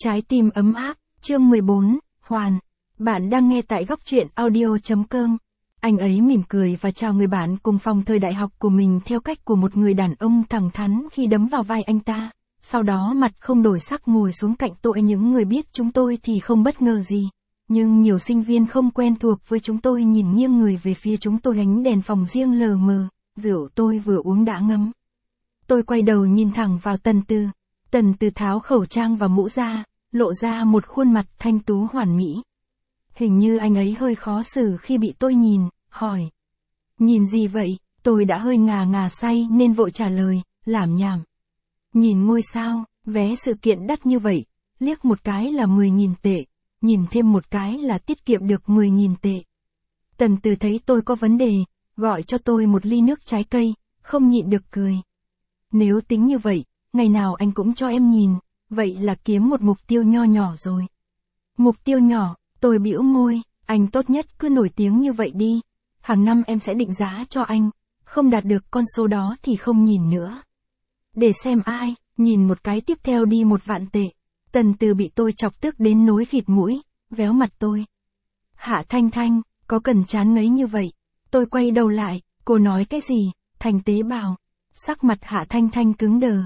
Trái tim ấm áp, chương 14, Hoàn. Bạn đang nghe tại góc truyện audio.com. Anh ấy mỉm cười và chào người bạn cùng phòng thời đại học của mình theo cách của một người đàn ông thẳng thắn khi đấm vào vai anh ta. Sau đó mặt không đổi sắc ngồi xuống cạnh tôi. Những người biết chúng tôi thì không bất ngờ gì. Nhưng nhiều sinh viên không quen thuộc với chúng tôi nhìn nghiêng người về phía chúng tôi. Ánh đèn phòng riêng lờ mờ, rượu tôi vừa uống đã ngấm. Tôi quay đầu nhìn thẳng vào Tần Từ. Tần Từ tháo khẩu trang và mũ ra, lộ ra một khuôn mặt thanh tú hoàn mỹ. Hình như anh ấy hơi khó xử khi bị tôi nhìn, hỏi. Nhìn gì vậy? Tôi đã hơi ngà say nên vội trả lời, lảm nhảm. Nhìn ngôi sao, vé sự kiện đắt như vậy, liếc một cái là 10.000 tệ, nhìn thêm một cái là tiết kiệm được 10.000 tệ. Tần Từ thấy tôi có vấn đề, gọi cho tôi một ly nước trái cây, không nhịn được cười. Nếu tính như vậy, ngày nào anh cũng cho em nhìn, vậy là kiếm một mục tiêu nho nhỏ rồi. Mục tiêu nhỏ, tôi bĩu môi, anh tốt nhất cứ nổi tiếng như vậy đi. Hàng năm em sẽ định giá cho anh, không đạt được con số đó thì không nhìn nữa. Để xem ai, nhìn một cái tiếp theo đi 1.000.000 tệ. Tần Từ bị tôi chọc tức đến nối khịt mũi, véo mặt tôi. Hạ Thanh Thanh, có cần chán ngấy như vậy? Tôi quay đầu lại, cô nói cái gì? Thành tế bào. Sắc mặt Hạ Thanh Thanh cứng đờ.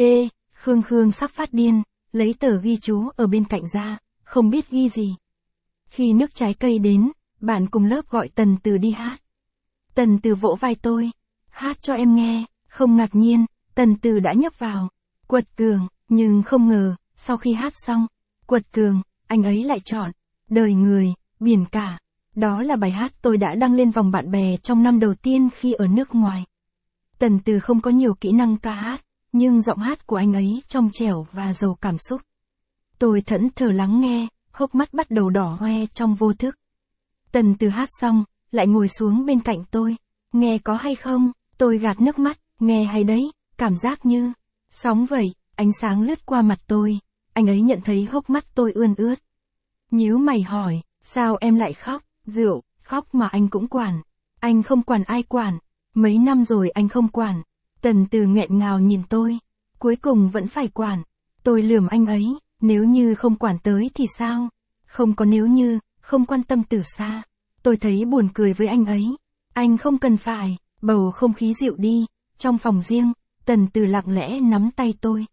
Khương sắp phát điên, lấy tờ ghi chú ở bên cạnh ra, không biết ghi gì. Khi nước trái cây đến, bạn cùng lớp gọi Tần Từ đi hát. Tần Từ vỗ vai tôi, hát cho em nghe, không ngạc nhiên, Tần Từ đã nhấp vào. Quật cường, nhưng không ngờ, sau khi hát xong, quật cường, anh ấy lại chọn, đời người, biển cả. Đó là bài hát tôi đã đăng lên vòng bạn bè trong năm đầu tiên khi ở nước ngoài. Tần Từ không có nhiều kỹ năng ca hát, nhưng giọng hát của anh ấy trong trẻo và giàu cảm xúc. Tôi thẫn thờ lắng nghe, hốc mắt bắt đầu đỏ hoe trong vô thức. Tần Từ hát xong, lại ngồi xuống bên cạnh tôi. Nghe có hay không? Tôi gạt nước mắt, nghe hay đấy, cảm giác như sóng vậy, ánh sáng lướt qua mặt tôi. Anh ấy nhận thấy hốc mắt tôi ươn ướt. Nhíu mày hỏi, sao em lại khóc? Rượu, khóc mà anh cũng quản. Anh không quản ai quản. Mấy năm rồi anh không quản. Tần Từ nghẹn ngào nhìn tôi. Cuối cùng vẫn phải quản. Tôi lườm anh ấy, nếu như không quản tới thì sao? Không có nếu như, không quan tâm từ xa. Tôi thấy buồn cười với anh ấy. Anh không cần phải, bầu không khí dịu đi. Trong phòng riêng, Tần Từ lặng lẽ nắm tay tôi.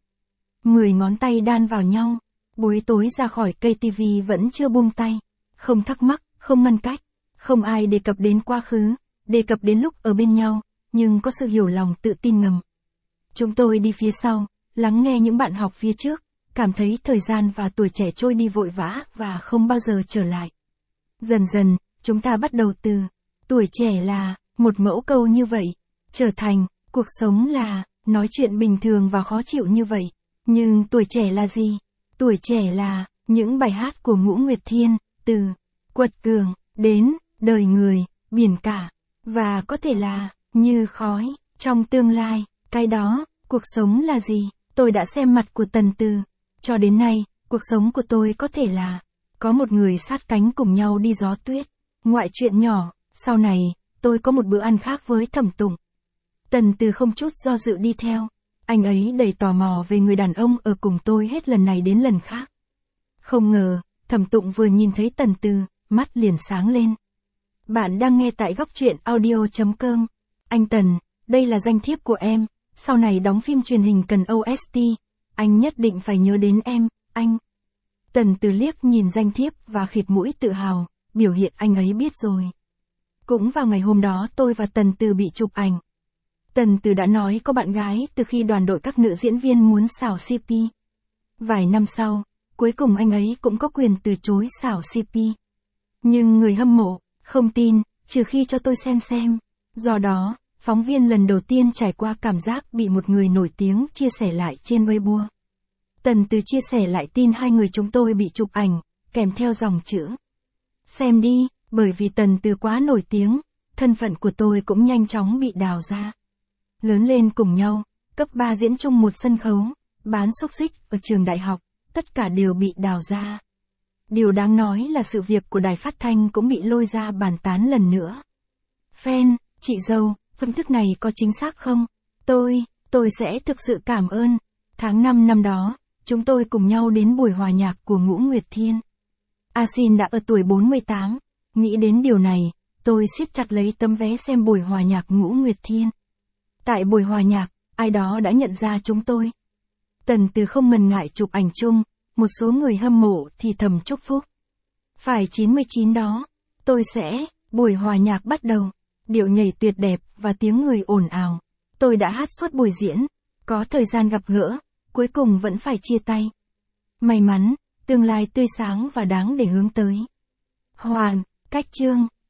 10 ngón tay đan vào nhau. Buổi tối ra khỏi cây tivi vẫn chưa buông tay. Không thắc mắc, không ngăn cách. Không ai đề cập đến quá khứ, đề cập đến lúc ở bên nhau, nhưng có sự hiểu lòng tự tin ngầm. Chúng tôi đi phía sau, lắng nghe những bạn học phía trước, cảm thấy thời gian và tuổi trẻ trôi đi vội vã và không bao giờ trở lại. Dần dần, chúng ta bắt đầu từ tuổi trẻ là một mẫu câu như vậy, trở thành cuộc sống là nói chuyện bình thường và khó chịu như vậy. Nhưng tuổi trẻ là gì? Tuổi trẻ là những bài hát của Ngũ Nguyệt Thiên, từ quật cường đến đời người, biển cả, và có thể là như khói trong tương lai. Cái đó, cuộc sống là gì? Tôi đã xem mặt của Tần Từ. Cho đến nay, cuộc sống của tôi có thể là có một người sát cánh cùng nhau đi gió tuyết. Ngoại chuyện nhỏ, sau này, tôi có một bữa ăn khác với Thẩm Tùng. Tần Từ không chút do dự đi theo. Anh ấy đầy tò mò về người đàn ông ở cùng tôi hết lần này đến lần khác. Không ngờ, Thẩm Tùng vừa nhìn thấy Tần Từ, mắt liền sáng lên. Bạn đang nghe tại góc truyện audio.com. Anh Tần, đây là danh thiếp của em, sau này đóng phim truyền hình cần OST, anh nhất định phải nhớ đến em, anh. Tần Từ liếc nhìn danh thiếp và khịt mũi tự hào, biểu hiện anh ấy biết rồi. Cũng vào ngày hôm đó tôi và Tần Từ bị chụp ảnh. Tần Từ đã nói có bạn gái từ khi đoàn đội các nữ diễn viên muốn xảo CP. Vài năm sau, cuối cùng anh ấy cũng có quyền từ chối xảo CP. Nhưng người hâm mộ, không tin, trừ khi cho tôi xem. Do đó, phóng viên lần đầu tiên trải qua cảm giác bị một người nổi tiếng chia sẻ lại trên Weibo. Tần Từ chia sẻ lại tin hai người chúng tôi bị chụp ảnh, kèm theo dòng chữ. Xem đi, bởi vì Tần Từ quá nổi tiếng, thân phận của tôi cũng nhanh chóng bị đào ra. Lớn lên cùng nhau, cấp 3 diễn chung một sân khấu, bán xúc xích ở trường đại học, tất cả đều bị đào ra. Điều đáng nói là sự việc của đài phát thanh cũng bị lôi ra bàn tán lần nữa. Fan, chị dâu, phân tích này có chính xác không? Tôi sẽ thực sự cảm ơn. Tháng 5 năm đó, Chúng tôi cùng nhau đến buổi hòa nhạc của Ngũ Nguyệt Thiên. A Xin đã ở tuổi 48. Nghĩ đến điều này, tôi siết chặt lấy tấm vé xem buổi hòa nhạc Ngũ Nguyệt Thiên. Tại buổi hòa nhạc, ai đó đã nhận ra chúng tôi. Tần Từ không ngần ngại chụp ảnh chung, một số người hâm mộ thì thầm chúc phúc. Phải 99 đó, tôi sẽ, buổi hòa nhạc bắt đầu, điệu nhảy tuyệt đẹp và tiếng người ồn ào. Tôi đã hát suốt buổi diễn, có thời gian gặp gỡ, cuối cùng vẫn phải chia tay. May mắn, tương lai tươi sáng và đáng để hướng tới. Hoàn, cách chương.